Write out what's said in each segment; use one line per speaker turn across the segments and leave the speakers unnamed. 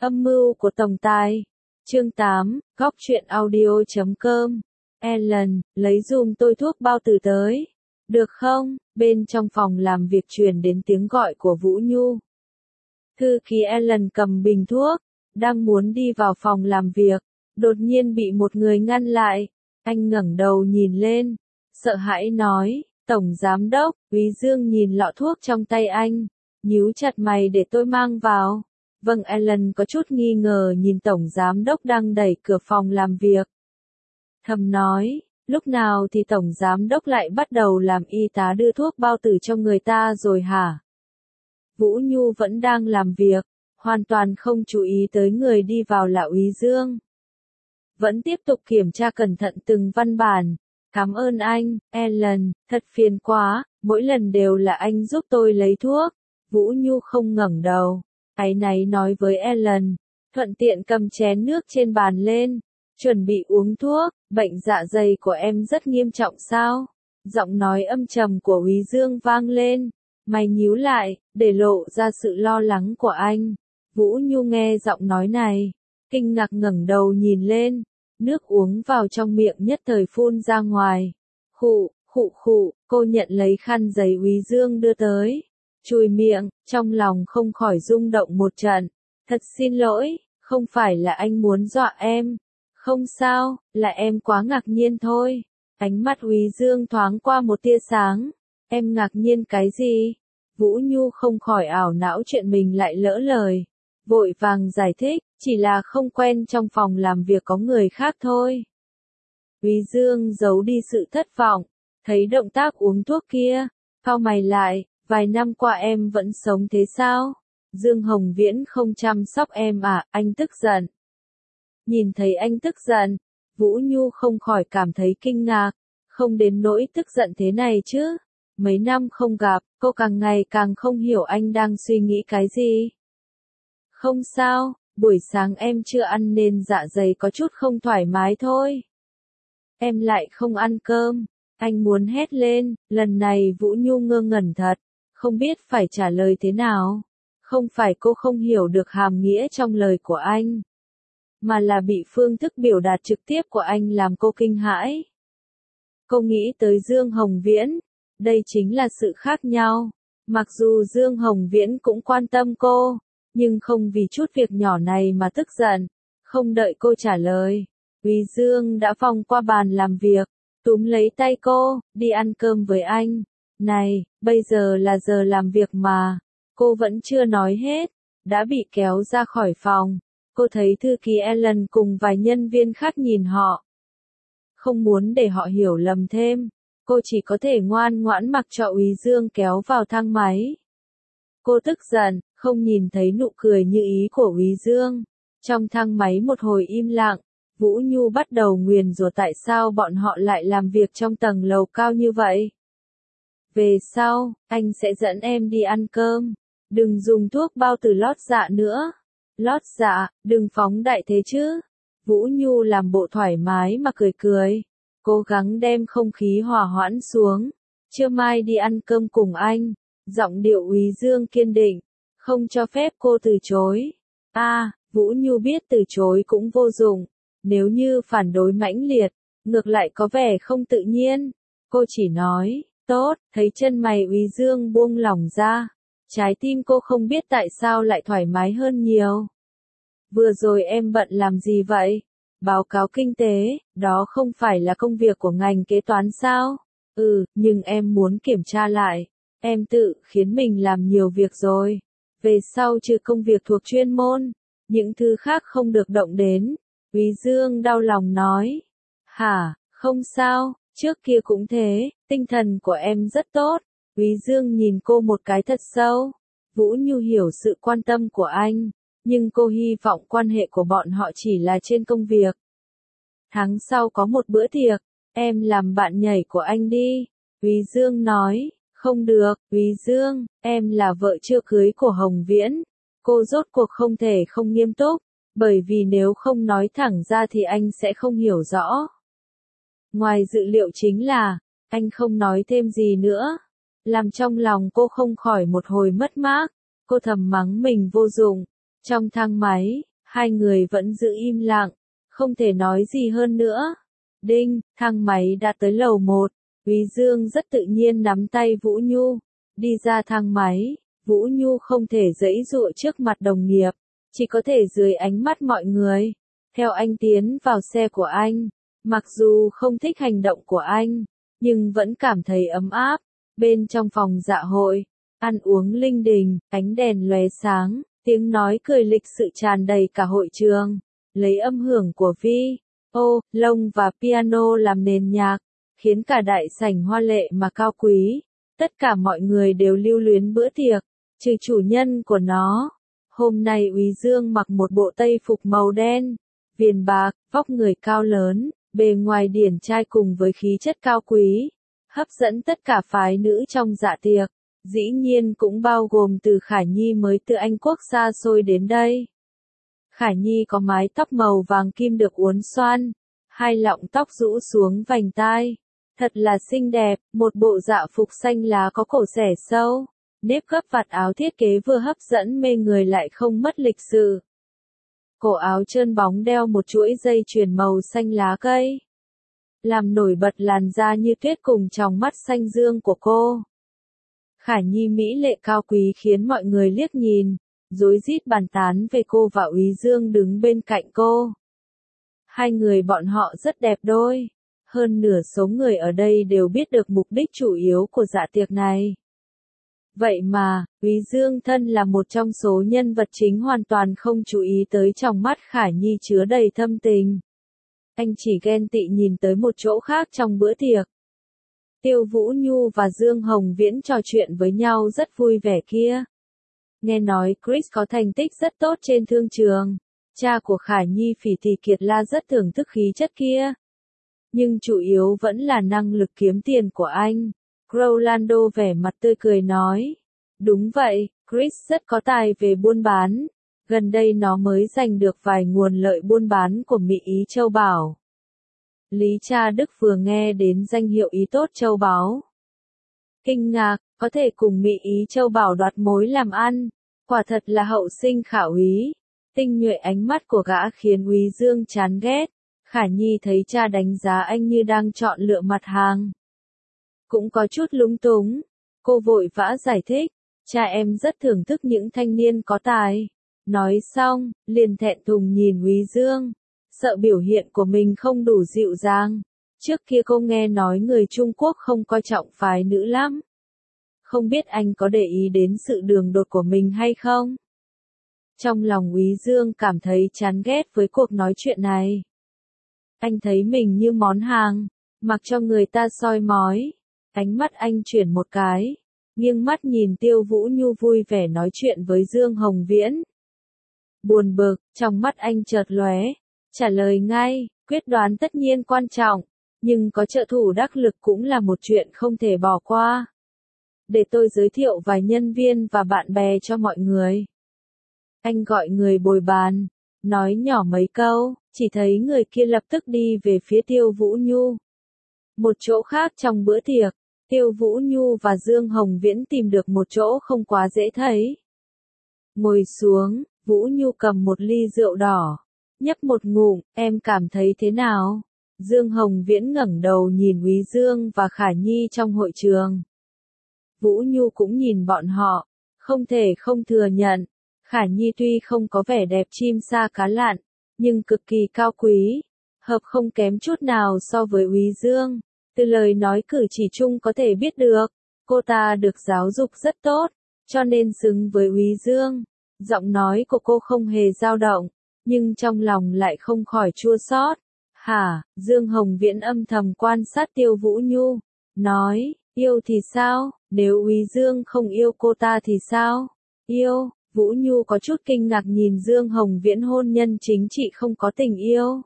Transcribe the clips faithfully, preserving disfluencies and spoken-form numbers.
Âm mưu của tổng tài. Chương tám, góc truyện audio chấm com. Ellen, lấy giùm tôi thuốc bao tử tới. Được không? Bên trong phòng làm việc truyền đến tiếng gọi của Vũ Nhu. Thư ký Ellen cầm bình thuốc, đang muốn đi vào phòng làm việc, đột nhiên bị một người ngăn lại. Anh ngẩng đầu nhìn lên, sợ hãi nói, Tổng Giám Đốc. Quý Dương nhìn lọ thuốc trong tay anh, nhíu chặt mày để tôi mang vào. Vâng. Ellen có chút nghi ngờ nhìn Tổng Giám Đốc đang đẩy cửa phòng làm việc. Thầm nói, lúc nào thì Tổng Giám Đốc lại bắt đầu làm y tá đưa thuốc bao tử cho người ta rồi hả? Vũ Nhu vẫn đang làm việc, hoàn toàn không chú ý tới người đi vào là Quý Dương. Vẫn tiếp tục kiểm tra cẩn thận từng văn bản. Cảm ơn anh, Ellen, thật phiền quá, mỗi lần đều là anh giúp tôi lấy thuốc. Vũ Nhu không ngẩng đầu, áy náy nói với Ellen, thuận tiện cầm chén nước trên bàn lên, chuẩn bị uống thuốc. Bệnh dạ dày của em rất nghiêm trọng sao? Giọng nói âm trầm của Quý Dương vang lên, mày nhíu lại, để lộ ra sự lo lắng của anh. Vũ Nhu nghe giọng nói này, kinh ngạc ngẩng đầu nhìn lên, nước uống vào trong miệng nhất thời phun ra ngoài. Khụ, khụ khụ, cô nhận lấy khăn giấy Quý Dương đưa tới, chùi miệng, trong lòng không khỏi rung động một trận. Thật xin lỗi, không phải là anh muốn dọa em. Không sao, là em quá ngạc nhiên thôi. Ánh mắt Quý Dương thoáng qua một tia sáng. Em ngạc nhiên cái gì? Vũ Nhu không khỏi ảo não chuyện mình lại lỡ lời. Vội vàng giải thích, chỉ là không quen trong phòng làm việc có người khác thôi. Quý Dương giấu đi sự thất vọng, thấy động tác uống thuốc kia, cau mày lại, vài năm qua em vẫn sống thế sao? Dương Hồng Viễn không chăm sóc em à? Anh tức giận. Nhìn thấy anh tức giận, Vũ Nhu không khỏi cảm thấy kinh ngạc, không đến nỗi tức giận thế này chứ. Mấy năm không gặp, cô càng ngày càng không hiểu anh đang suy nghĩ cái gì. Không sao, buổi sáng em chưa ăn nên dạ dày có chút không thoải mái thôi. Em lại không ăn cơm. Anh muốn hét lên, lần này Vũ Nhu ngơ ngẩn thật, không biết phải trả lời thế nào. Không phải cô không hiểu được hàm nghĩa trong lời của anh, mà là bị phương thức biểu đạt trực tiếp của anh làm cô kinh hãi. Cô nghĩ tới Dương Hồng Viễn, đây chính là sự khác nhau. Mặc dù Dương Hồng Viễn cũng quan tâm cô, nhưng không vì chút việc nhỏ này mà tức giận. Không đợi cô trả lời, Quý Dương đã vòng qua bàn làm việc, túm lấy tay cô, đi ăn cơm với anh. Này, bây giờ là giờ làm việc mà. Cô vẫn chưa nói hết, đã bị kéo ra khỏi phòng. Cô thấy thư ký Ellen cùng vài nhân viên khác nhìn họ. Không muốn để họ hiểu lầm thêm, cô chỉ có thể ngoan ngoãn mặc cho Quý Dương kéo vào thang máy. Cô tức giận, không nhìn thấy nụ cười như ý của Quý Dương. Trong thang máy một hồi im lặng, Vũ Nhu bắt đầu nguyền rủa tại sao bọn họ lại làm việc trong tầng lầu cao như vậy. Về sau, anh sẽ dẫn em đi ăn cơm. Đừng dùng thuốc bao tử lót dạ nữa. Lót dạ, đừng phóng đại thế chứ. Vũ Nhu làm bộ thoải mái mà cười cười, cố gắng đem không khí hòa hoãn xuống. Trưa mai đi ăn cơm cùng anh. Giọng điệu Quý Dương kiên định, không cho phép cô từ chối. A, à, Vũ Nhu biết từ chối cũng vô dụng. Nếu như phản đối mãnh liệt, ngược lại có vẻ không tự nhiên. Cô chỉ nói, tốt, thấy chân mày Quý Dương buông lỏng ra. Trái tim cô không biết tại sao lại thoải mái hơn nhiều. Vừa rồi em bận làm gì vậy? Báo cáo kinh tế, đó không phải là công việc của ngành kế toán sao? Ừ, nhưng em muốn kiểm tra lại. Em tự khiến mình làm nhiều việc rồi. Về sau trừ công việc thuộc chuyên môn, những thứ khác không được động đến. Quý Dương đau lòng nói. Hả, không sao, trước kia cũng thế, tinh thần của em rất tốt. Quý Dương nhìn cô một cái thật sâu. Vũ Nhu hiểu sự quan tâm của anh, nhưng cô hy vọng quan hệ của bọn họ chỉ là trên công việc. Tháng sau có một bữa tiệc, em làm bạn nhảy của anh đi. Quý Dương nói, không được, Quý Dương, em là vợ chưa cưới của Hồng Viễn. Cô rốt cuộc không thể không nghiêm túc, bởi vì nếu không nói thẳng ra thì anh sẽ không hiểu rõ. Ngoài dự liệu chính là, anh không nói thêm gì nữa. Làm trong lòng cô không khỏi một hồi mất mát, cô thầm mắng mình vô dụng. Trong thang máy, Hai người vẫn giữ im lặng, không thể nói gì hơn nữa. Đinh, thang máy đã tới lầu một. Úy Dương rất tự nhiên nắm tay Vũ Nhu, đi ra thang máy. Vũ Nhu không thể giãy giụa trước mặt đồng nghiệp, chỉ có thể dưới ánh mắt mọi người. Theo anh tiến vào xe của anh, mặc dù không thích hành động của anh, nhưng vẫn cảm thấy ấm áp. Bên trong phòng dạ hội, ăn uống linh đình, ánh đèn lóe sáng, tiếng nói cười lịch sự tràn đầy cả hội trường. Lấy âm hưởng của vi ô lông và piano làm nền nhạc, khiến cả đại sảnh hoa lệ mà cao quý. Tất cả mọi người đều lưu luyến bữa tiệc, trừ chủ nhân của nó. Hôm nay Úy Dương mặc một bộ tây phục màu đen, viền bạc, vóc người cao lớn, bề ngoài điển trai cùng với khí chất cao quý, hấp dẫn tất cả phái nữ trong dạ tiệc. Dĩ nhiên cũng bao gồm từ Khả Nhi mới từ Anh Quốc xa xôi đến đây. Khả Nhi có mái tóc màu vàng kim được uốn xoăn, hai lọng tóc rũ xuống vành tai. Thật là xinh đẹp, một bộ dạ phục xanh lá có cổ xẻ sâu, nếp gấp vạt áo thiết kế vừa hấp dẫn mê người lại không mất lịch sự. Cổ áo trơn bóng đeo một chuỗi dây chuyền màu xanh lá cây, làm nổi bật làn da như tuyết cùng tròng mắt xanh dương của cô. Khả Nhi mỹ lệ cao quý khiến mọi người liếc nhìn, rối rít bàn tán về cô và Úy Dương đứng bên cạnh cô. Hai người bọn họ rất đẹp đôi. Hơn nửa số người ở đây đều biết được mục đích chủ yếu của dạ tiệc này. Vậy mà, Úy Dương thân là một trong số nhân vật chính hoàn toàn không chú ý tới trong mắt Khả Nhi chứa đầy thâm tình. Anh chỉ ghen tị nhìn tới một chỗ khác trong bữa tiệc. Tiêu Vũ Nhu và Dương Hồng Viễn trò chuyện với nhau rất vui vẻ kia. Nghe nói Chris có thành tích rất tốt trên thương trường. Cha của Khả Nhi Phỉ Thị Kiệt La rất thưởng thức khí chất kia. Nhưng chủ yếu vẫn là năng lực kiếm tiền của anh. Rolando vẻ mặt tươi cười nói. Đúng vậy, Chris rất có tài về buôn bán. Gần đây nó mới giành được vài nguồn lợi buôn bán của Mỹ Ý Châu Bảo. Lý Cha Đức vừa nghe đến danh hiệu Ý Tốt Châu Báu. Kinh ngạc, có thể cùng Mỹ Ý Châu Bảo đoạt mối làm ăn. Quả thật là hậu sinh khả úy. Tinh nhuệ ánh mắt của gã khiến Úy Dương chán ghét. Khả Nhi thấy cha đánh giá anh như đang chọn lựa mặt hàng. Cũng có chút lúng túng. Cô vội vã giải thích. Cha em rất thưởng thức những thanh niên có tài. Nói xong, liền thẹn thùng nhìn Úy Dương. Sợ biểu hiện của mình không đủ dịu dàng. Trước kia cô nghe nói người Trung Quốc không coi trọng phái nữ lắm. Không biết anh có để ý đến sự đường đột của mình hay không? Trong lòng Úy Dương cảm thấy chán ghét với cuộc nói chuyện này. Anh thấy mình như món hàng, mặc cho người ta soi mói. Ánh mắt anh chuyển một cái, nghiêng mắt nhìn Tiêu Vũ Nhu vui vẻ nói chuyện với Dương Hồng Viễn. Buồn bực, trong mắt anh chợt lóe, trả lời ngay, quyết đoán tất nhiên quan trọng, nhưng có trợ thủ đắc lực cũng là một chuyện không thể bỏ qua. Để tôi giới thiệu vài nhân viên và bạn bè cho mọi người. Anh gọi người bồi bàn, nói nhỏ mấy câu, chỉ thấy người kia lập tức đi về phía Tiêu Vũ Nhu. Một chỗ khác trong bữa tiệc, Tiêu Vũ Nhu và Dương Hồng Viễn tìm được một chỗ không quá dễ thấy. Ngồi xuống, Vũ Nhu cầm một ly rượu đỏ, nhấp một ngụm, em cảm thấy thế nào? Dương Hồng Viễn ngẩng đầu nhìn Úy Dương và Khả Nhi trong hội trường. Vũ Nhu cũng nhìn bọn họ, không thể không thừa nhận. Khả Nhi tuy không có vẻ đẹp chim sa cá lặn, nhưng cực kỳ cao quý, hợp không kém chút nào so với Úy Dương. Từ lời nói cử chỉ chung có thể biết được, cô ta được giáo dục rất tốt, cho nên xứng với Úy Dương. Giọng nói của cô không hề dao động, nhưng trong lòng lại không khỏi chua xót. Hả? Dương Hồng Viễn âm thầm quan sát Tiêu Vũ Nhu, nói, yêu thì sao, nếu Úy Dương không yêu cô ta thì sao? Yêu? Vũ Nhu có chút kinh ngạc nhìn Dương Hồng Viễn hôn nhân chính trị không có tình yêu.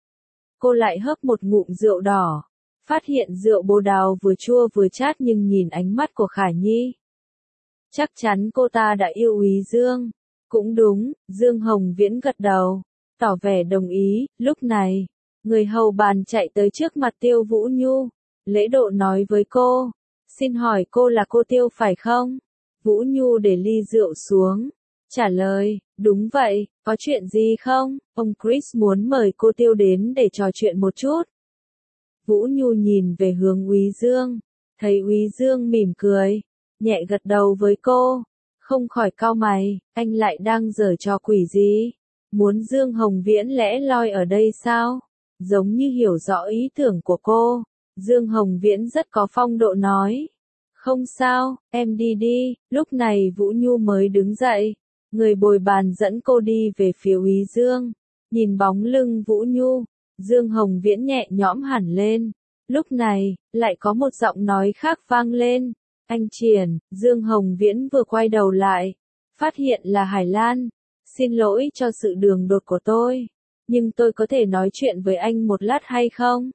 Cô lại hớp một ngụm rượu đỏ, phát hiện rượu bồ đào vừa chua vừa chát nhưng nhìn ánh mắt của Khả Nhi. Chắc chắn cô ta đã yêu Úy Dương. Cũng đúng, Dương Hồng Viễn gật đầu, tỏ vẻ đồng ý. Lúc này, người hầu bàn chạy tới trước mặt Tiêu Vũ Nhu, lễ độ nói với cô, xin hỏi cô là cô Tiêu phải không? Vũ Nhu để ly rượu xuống, trả lời, đúng vậy, có chuyện gì không? Ông Chris muốn mời cô Tiêu đến để trò chuyện một chút. Vũ Nhu nhìn về hướng Úy Dương, thấy Úy Dương mỉm cười, nhẹ gật đầu với cô, không khỏi cau mày, anh lại đang giở trò quỷ gì? Muốn Dương Hồng Viễn lẽ loi ở đây sao? Giống như hiểu rõ ý tưởng của cô, Dương Hồng Viễn rất có phong độ nói. Không sao, em đi đi, lúc này Vũ Nhu mới đứng dậy, người bồi bàn dẫn cô đi về phía Úy Dương, nhìn bóng lưng Vũ Nhu, Dương Hồng Viễn nhẹ nhõm hẳn lên, lúc này, lại có một giọng nói khác vang lên, anh Triển, Dương Hồng Viễn vừa quay đầu lại, phát hiện là Hải Lan, xin lỗi cho sự đường đột của tôi, nhưng tôi có thể nói chuyện với anh một lát hay không?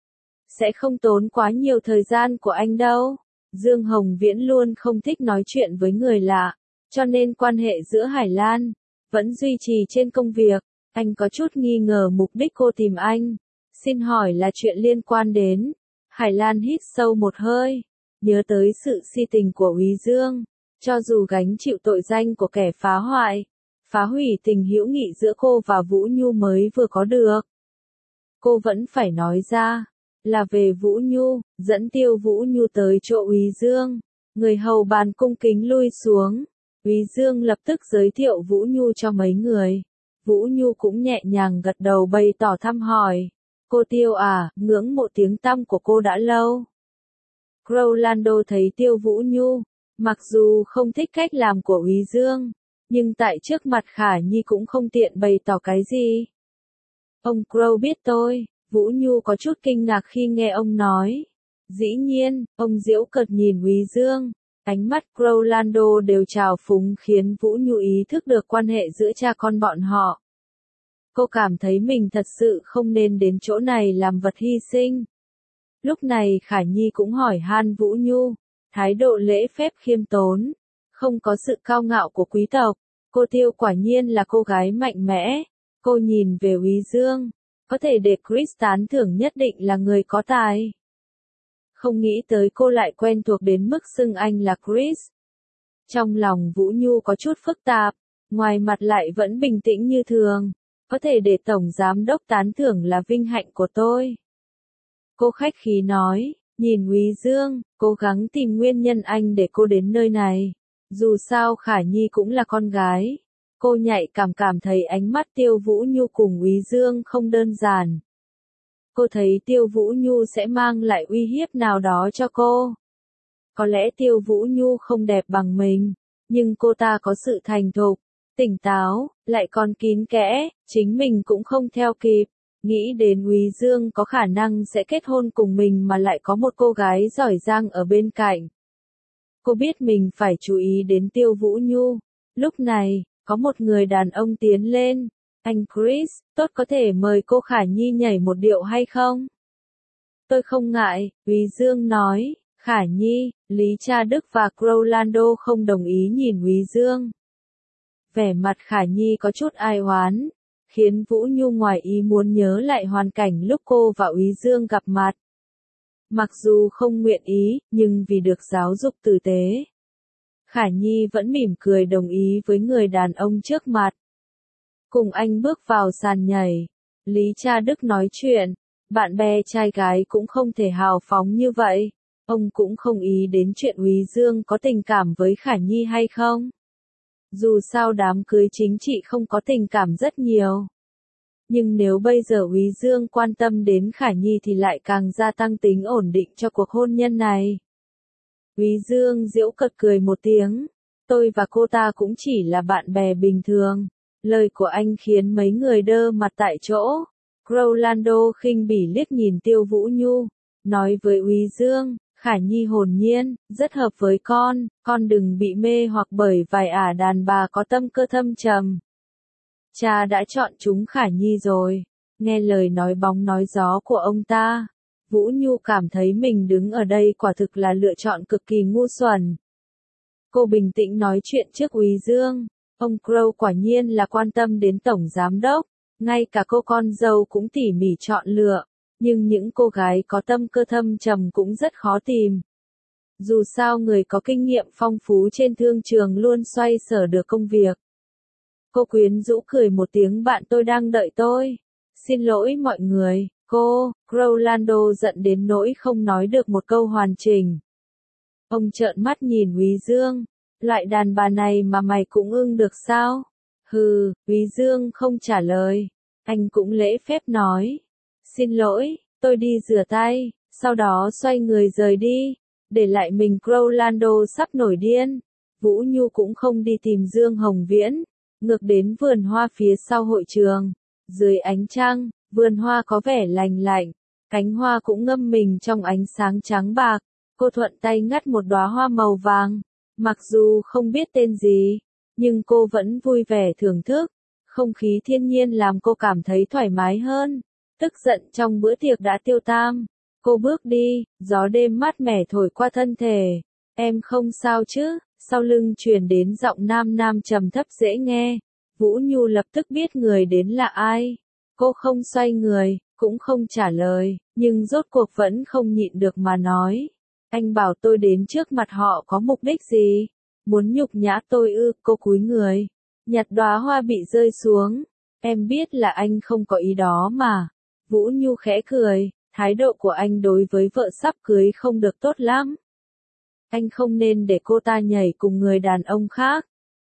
Sẽ không tốn quá nhiều thời gian của anh đâu. Dương Hồng Viễn luôn không thích nói chuyện với người lạ, cho nên quan hệ giữa Hải Lan vẫn duy trì trên công việc. Anh có chút nghi ngờ mục đích cô tìm anh. Xin hỏi là chuyện liên quan đến. Hải Lan hít sâu một hơi, nhớ tới sự si tình của Úy Dương, cho dù gánh chịu tội danh của kẻ phá hoại, phá hủy tình hữu nghị giữa cô và Vũ Nhu mới vừa có được. Cô vẫn phải nói ra, là về Vũ Nhu, dẫn Tiêu Vũ Nhu tới chỗ Úy Dương. Người hầu bàn cung kính lui xuống. Úy Dương lập tức giới thiệu Vũ Nhu cho mấy người. Vũ Nhu cũng nhẹ nhàng gật đầu bày tỏ thăm hỏi. Cô Tiêu à, ngưỡng mộ tiếng tăm của cô đã lâu. Rolando thấy Tiêu Vũ Nhu, mặc dù không thích cách làm của Úy Dương, nhưng tại trước mặt Khả Nhi cũng không tiện bày tỏ cái gì. Ông Crow biết tôi. Vũ Nhu có chút kinh ngạc khi nghe ông nói. Dĩ nhiên, ông giễu cợt nhìn Úy Dương, ánh mắt Rolando đều trào phúng khiến Vũ Nhu ý thức được quan hệ giữa cha con bọn họ. Cô cảm thấy mình thật sự không nên đến chỗ này làm vật hy sinh. Lúc này Khả Nhi cũng hỏi han Vũ Nhu, thái độ lễ phép khiêm tốn, không có sự cao ngạo của quý tộc. Cô Tiêu quả nhiên là cô gái mạnh mẽ. Cô nhìn về Úy Dương, có thể để Chris tán thưởng nhất định là người có tài. Không nghĩ tới cô lại quen thuộc đến mức xưng anh là Chris. Trong lòng Vũ Nhu có chút phức tạp, ngoài mặt lại vẫn bình tĩnh như thường. Có thể để Tổng Giám Đốc tán thưởng là vinh hạnh của tôi. Cô khách khí nói, nhìn Úy Dương, cố gắng tìm nguyên nhân anh để cô đến nơi này. Dù sao Khả Nhi cũng là con gái. Cô nhạy cảm cảm thấy ánh mắt Tiêu Vũ Nhu cùng Úy Dương không đơn giản. Cô thấy Tiêu Vũ Nhu sẽ mang lại uy hiếp nào đó cho cô. Có lẽ Tiêu Vũ Nhu không đẹp bằng mình, nhưng cô ta có sự thành thục, tỉnh táo, lại còn kín kẽ, chính mình cũng không theo kịp. Nghĩ đến Úy Dương có khả năng sẽ kết hôn cùng mình mà lại có một cô gái giỏi giang ở bên cạnh. Cô biết mình phải chú ý đến Tiêu Vũ Nhu. Lúc này, có một người đàn ông tiến lên. Anh Chris, tốt có thể mời cô Khả Nhi nhảy một điệu hay không? Tôi không ngại, Úy Dương nói. Khả Nhi, Lý Cha Đức và Rolando không đồng ý nhìn Úy Dương. Vẻ mặt Khả Nhi có chút ai oán, khiến Vũ Nhu ngoài ý muốn nhớ lại hoàn cảnh lúc cô và Úy Dương gặp mặt. Mặc dù không nguyện ý, nhưng vì được giáo dục tử tế, Khả Nhi vẫn mỉm cười đồng ý với người đàn ông trước mặt. Cùng anh bước vào sàn nhảy, Lý Cha Đức nói chuyện, bạn bè trai gái cũng không thể hào phóng như vậy. Ông cũng không ý đến chuyện Úy Dương có tình cảm với Khả Nhi hay không. Dù sao đám cưới chính trị không có tình cảm rất nhiều. Nhưng nếu bây giờ Úy Dương quan tâm đến Khả Nhi thì lại càng gia tăng tính ổn định cho cuộc hôn nhân này. Úy Dương giễu cợt cười một tiếng. Tôi và cô ta cũng chỉ là bạn bè bình thường. Lời của anh khiến mấy người đơ mặt tại chỗ. Rolando khinh bỉ liếc nhìn Tiêu Vũ Nhu, nói với Úy Dương, Khả Nhi hồn nhiên, rất hợp với con, con đừng bị mê hoặc bởi vài ả đàn bà có tâm cơ thâm trầm. Cha đã chọn chúng Khả Nhi rồi. Nghe lời nói bóng nói gió của ông ta, Vũ Nhu cảm thấy mình đứng ở đây quả thực là lựa chọn cực kỳ ngu xuẩn. Cô bình tĩnh nói chuyện trước Úy Dương. Ông Crow quả nhiên là quan tâm đến Tổng Giám Đốc, ngay cả cô con dâu cũng tỉ mỉ chọn lựa, nhưng những cô gái có tâm cơ thâm trầm cũng rất khó tìm. Dù sao người có kinh nghiệm phong phú trên thương trường luôn xoay sở được công việc, Cô quyến rũ cười một tiếng, bạn tôi đang đợi tôi. Xin lỗi mọi người, cô, Rolando giận đến nỗi không nói được một câu hoàn chỉnh. Ông trợn mắt nhìn Quý Dương, loại đàn bà này mà mày cũng ưng được sao? Hừ, Quý Dương không trả lời, anh cũng lễ phép nói. Xin lỗi, tôi đi rửa tay, sau đó xoay người rời đi, để lại mình Rolando sắp nổi điên. Vũ Nhu cũng không đi tìm Dương Hồng Viễn, ngược đến vườn hoa phía sau hội trường. Dưới ánh trăng, vườn hoa có vẻ lành lạnh, cánh hoa cũng ngâm mình trong ánh sáng trắng bạc. Cô thuận tay ngắt một đóa hoa màu vàng, mặc dù không biết tên gì, nhưng cô vẫn vui vẻ thưởng thức. Không khí thiên nhiên làm cô cảm thấy thoải mái hơn. Tức giận trong bữa tiệc đã tiêu tam. Cô bước đi, gió đêm mát mẻ thổi qua thân thể. Em không sao chứ? Sau lưng truyền đến giọng nam nam trầm thấp dễ nghe. Vũ Nhu lập tức biết người đến là ai. Cô không xoay người, cũng không trả lời, nhưng rốt cuộc vẫn không nhịn được mà nói. Anh bảo tôi đến trước mặt họ có mục đích gì? Muốn nhục nhã tôi ư? Cô cúi người, nhặt đóa hoa bị rơi xuống. Em biết là anh không có ý đó mà. Vũ Nhu khẽ cười, thái độ của anh đối với vợ sắp cưới không được tốt lắm. Anh không nên để cô ta nhảy cùng người đàn ông khác.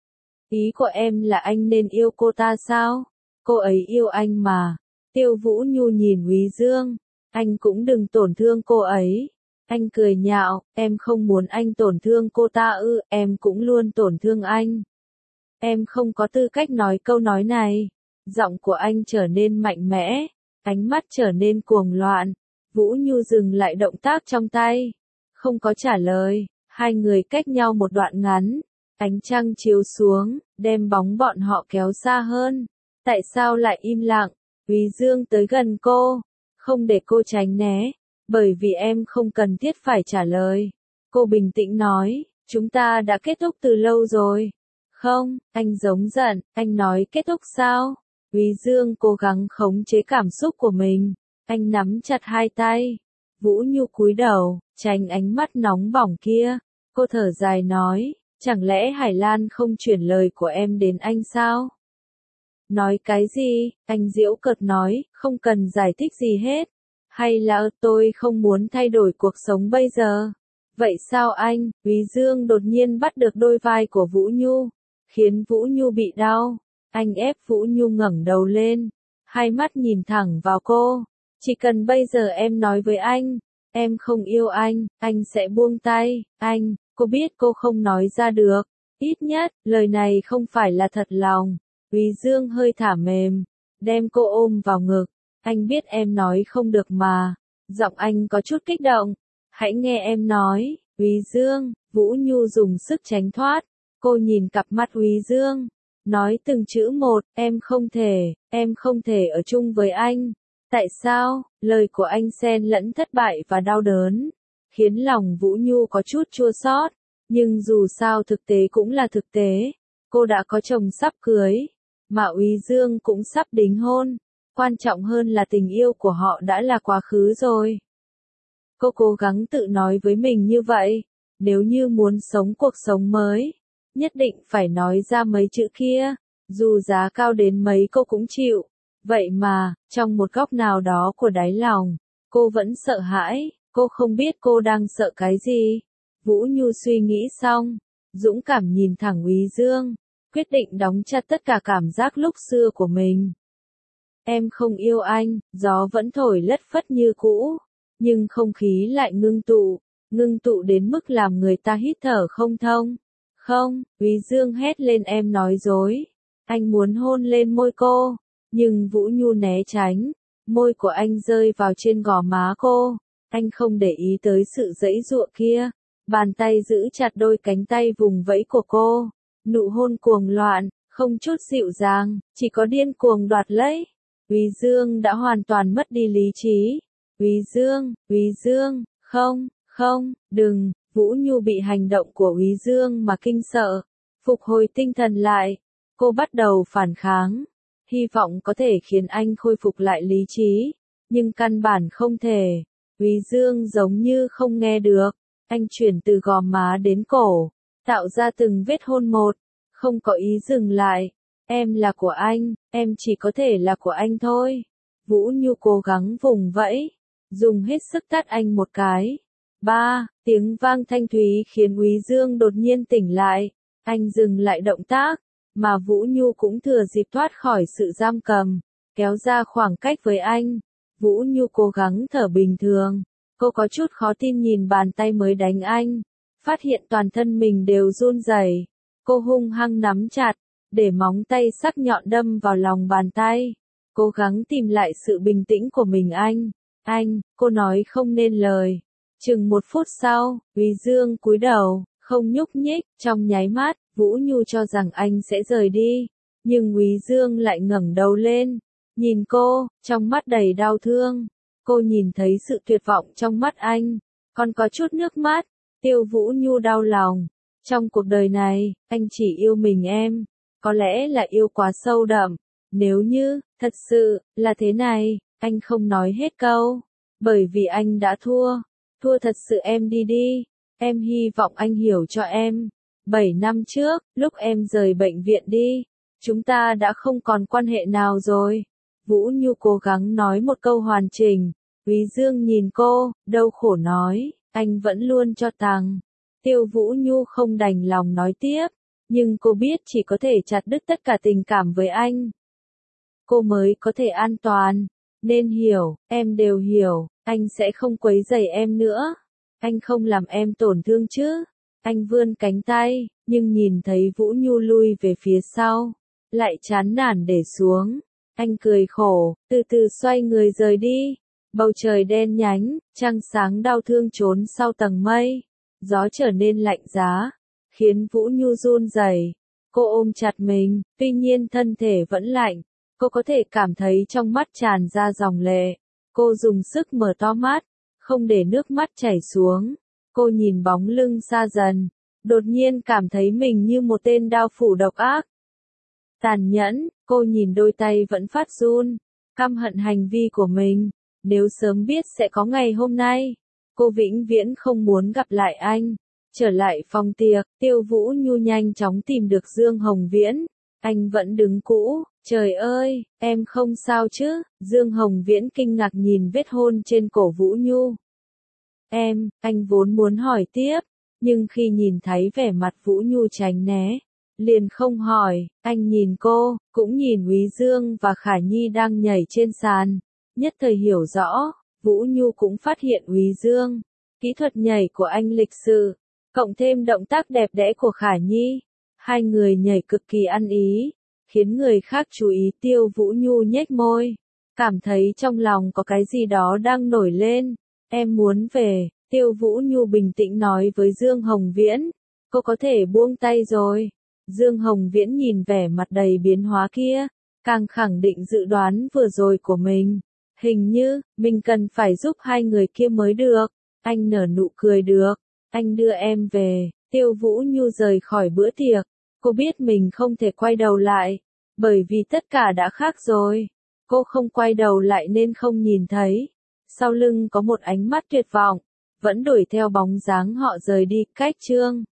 Ý của em là anh nên yêu cô ta sao? Cô ấy yêu anh mà. Tiêu Vũ Nhu nhìn Quý Dương, anh cũng đừng tổn thương cô ấy. Anh cười nhạo, em không muốn anh tổn thương cô ta ư? Em cũng luôn tổn thương anh. Em không có tư cách nói câu nói này. Giọng của anh trở nên mạnh mẽ, ánh mắt trở nên cuồng loạn. Vũ Nhu dừng lại động tác trong tay, không có trả lời. Hai người cách nhau một đoạn ngắn, ánh trăng chiếu xuống, đem bóng bọn họ kéo xa hơn. Tại sao lại im lặng? Quý Dương tới gần cô, không để cô tránh né, bởi vì em không cần thiết phải trả lời. Cô bình tĩnh nói, chúng ta đã kết thúc từ lâu rồi. Không, anh giống giận, anh nói kết thúc sao? Quý Dương cố gắng khống chế cảm xúc của mình, anh nắm chặt hai tay. Vũ Nhu cúi đầu, tránh ánh mắt nóng bỏng kia. Cô thở dài nói, chẳng lẽ Hải Lan không chuyển lời của em đến anh sao? Nói cái gì? Anh giễu cợt nói, không cần giải thích gì hết. Hay là tôi không muốn thay đổi cuộc sống bây giờ? Vậy sao anh? Quý Dương đột nhiên bắt được đôi vai của Vũ Nhu, khiến Vũ Nhu bị đau. Anh ép Vũ Nhu ngẩng đầu lên, hai mắt nhìn thẳng vào cô. Chỉ cần bây giờ em nói với anh, em không yêu anh, anh sẽ buông tay. Anh, cô biết cô không nói ra được. Ít nhất, lời này không phải là thật lòng. Quý Dương hơi thả mềm, đem cô ôm vào ngực. Anh biết em nói không được mà. Giọng anh có chút kích động. Hãy nghe em nói. Quý Dương, Vũ Nhu dùng sức tránh thoát. Cô nhìn cặp mắt Quý Dương, nói từng chữ một, em không thể, em không thể ở chung với anh. Tại sao? Lời của anh xen lẫn thất bại và đau đớn, khiến lòng Vũ Nhu có chút chua xót. Nhưng dù sao thực tế cũng là thực tế. Cô đã có chồng sắp cưới, mà Quý Dương cũng sắp đính hôn. Quan trọng hơn là tình yêu của họ đã là quá khứ rồi. Cô cố gắng tự nói với mình như vậy. Nếu như muốn sống cuộc sống mới, nhất định phải nói ra mấy chữ kia. Dù giá cao đến mấy cô cũng chịu. Vậy mà, trong một góc nào đó của đáy lòng, cô vẫn sợ hãi. Cô không biết cô đang sợ cái gì. Vũ Nhu suy nghĩ xong, dũng cảm nhìn thẳng Quý Dương, quyết định đóng chặt tất cả cảm giác lúc xưa của mình. Em không yêu anh, gió vẫn thổi lất phất như cũ, nhưng không khí lại ngưng tụ, ngưng tụ đến mức làm người ta hít thở không thông. Không, Quý Dương hét lên, em nói dối. Anh muốn hôn lên môi cô, nhưng Vũ Nhu né tránh, môi của anh rơi vào trên gò má cô. Anh không để ý tới sự giãy giụa kia, bàn tay giữ chặt đôi cánh tay vùng vẫy của cô. Nụ hôn cuồng loạn, không chút dịu dàng, chỉ có điên cuồng đoạt lấy. Quý Dương đã hoàn toàn mất đi lý trí. Quý Dương, Quý Dương, không, không, đừng. Vũ Nhu bị hành động của Quý Dương mà kinh sợ, phục hồi tinh thần lại. Cô bắt đầu phản kháng, hy vọng có thể khiến anh khôi phục lại lý trí, nhưng căn bản không thể. Quý Dương giống như không nghe được, anh chuyển từ gò má đến cổ, tạo ra từng vết hôn một, không có ý dừng lại. Em là của anh, em chỉ có thể là của anh thôi. Vũ Nhu cố gắng vùng vẫy, dùng hết sức tát anh một cái. Ba, tiếng vang thanh thúy khiến Úy Dương đột nhiên tỉnh lại. Anh dừng lại động tác, mà Vũ Nhu cũng thừa dịp thoát khỏi sự giam cầm, kéo ra khoảng cách với anh. Vũ Nhu cố gắng thở bình thường, cô có chút khó tin nhìn bàn tay mới đánh anh, phát hiện toàn thân mình đều run rẩy. Cô hung hăng nắm chặt, để móng tay sắc nhọn đâm vào lòng bàn tay, cố gắng tìm lại sự bình tĩnh của mình. Anh, anh, cô nói không nên lời. Chừng một phút sau, Úy Dương cúi đầu, không nhúc nhích. Trong nháy mắt, Vũ Nhu cho rằng anh sẽ rời đi, nhưng Úy Dương lại ngẩng đầu lên, nhìn cô, trong mắt đầy đau thương. Cô nhìn thấy sự tuyệt vọng trong mắt anh, còn có chút nước mắt. Tiêu Vũ Nhu đau lòng. Trong cuộc đời này, anh chỉ yêu mình em. Có lẽ là yêu quá sâu đậm. Nếu như, thật sự, là thế này, anh không nói hết câu. Bởi vì anh đã thua. Thua thật sự. Em đi đi. Em hy vọng anh hiểu cho em. Bảy năm trước, lúc em rời bệnh viện đi, chúng ta đã không còn quan hệ nào rồi. Vũ Nhu cố gắng nói một câu hoàn chỉnh. Úy Dương nhìn cô, đau khổ nói, anh vẫn luôn cho tàng. Tiêu Vũ Nhu không đành lòng nói tiếp, nhưng cô biết chỉ có thể chặt đứt tất cả tình cảm với anh. Cô mới có thể an toàn, nên hiểu, em đều hiểu, anh sẽ không quấy rầy em nữa. Anh không làm em tổn thương chứ. Anh vươn cánh tay, nhưng nhìn thấy Vũ Nhu lui về phía sau, lại chán nản để xuống. Anh cười khổ, từ từ xoay người rời đi. Bầu trời đen nhánh, trăng sáng đau thương trốn sau tầng mây. Gió trở nên lạnh giá, khiến Vũ Nhu run rẩy. Cô ôm chặt mình, tuy nhiên thân thể vẫn lạnh. Cô có thể cảm thấy trong mắt tràn ra dòng lệ. Cô dùng sức mở to mắt, không để nước mắt chảy xuống. Cô nhìn bóng lưng xa dần, đột nhiên cảm thấy mình như một tên đao phủ độc ác. Tàn nhẫn, cô nhìn đôi tay vẫn phát run, căm hận hành vi của mình. Nếu sớm biết sẽ có ngày hôm nay, cô vĩnh viễn không muốn gặp lại anh. Trở lại phòng tiệc, Tiêu Vũ Nhu nhanh chóng tìm được Dương Hồng Viễn. Anh vẫn đứng cũ. Trời ơi, em không sao chứ? Dương Hồng Viễn kinh ngạc nhìn vết hôn trên cổ Vũ Nhu. Em, anh vốn muốn hỏi tiếp, nhưng khi nhìn thấy vẻ mặt Vũ Nhu tránh né, liền không hỏi. Anh nhìn cô, cũng nhìn Úy Dương và Khả Nhi đang nhảy trên sàn, nhất thời hiểu rõ. Vũ Nhu cũng phát hiện Úy Dương, kỹ thuật nhảy của anh lịch sự, cộng thêm động tác đẹp đẽ của Khả Nhi, hai người nhảy cực kỳ ăn ý, khiến người khác chú ý. Tiêu Vũ Nhu nhếch môi, cảm thấy trong lòng có cái gì đó đang nổi lên. Em muốn về, Tiêu Vũ Nhu bình tĩnh nói với Dương Hồng Viễn. Cô có thể buông tay rồi. Dương Hồng Viễn nhìn vẻ mặt đầy biến hóa kia, càng khẳng định dự đoán vừa rồi của mình. Hình như, mình cần phải giúp hai người kia mới được. Anh nở nụ cười được. Anh đưa em về. Tiêu Vũ Nhu rời khỏi bữa tiệc. Cô biết mình không thể quay đầu lại, bởi vì tất cả đã khác rồi. Cô không quay đầu lại nên không nhìn thấy. Sau lưng có một ánh mắt tuyệt vọng, vẫn đuổi theo bóng dáng họ rời đi. Cách chương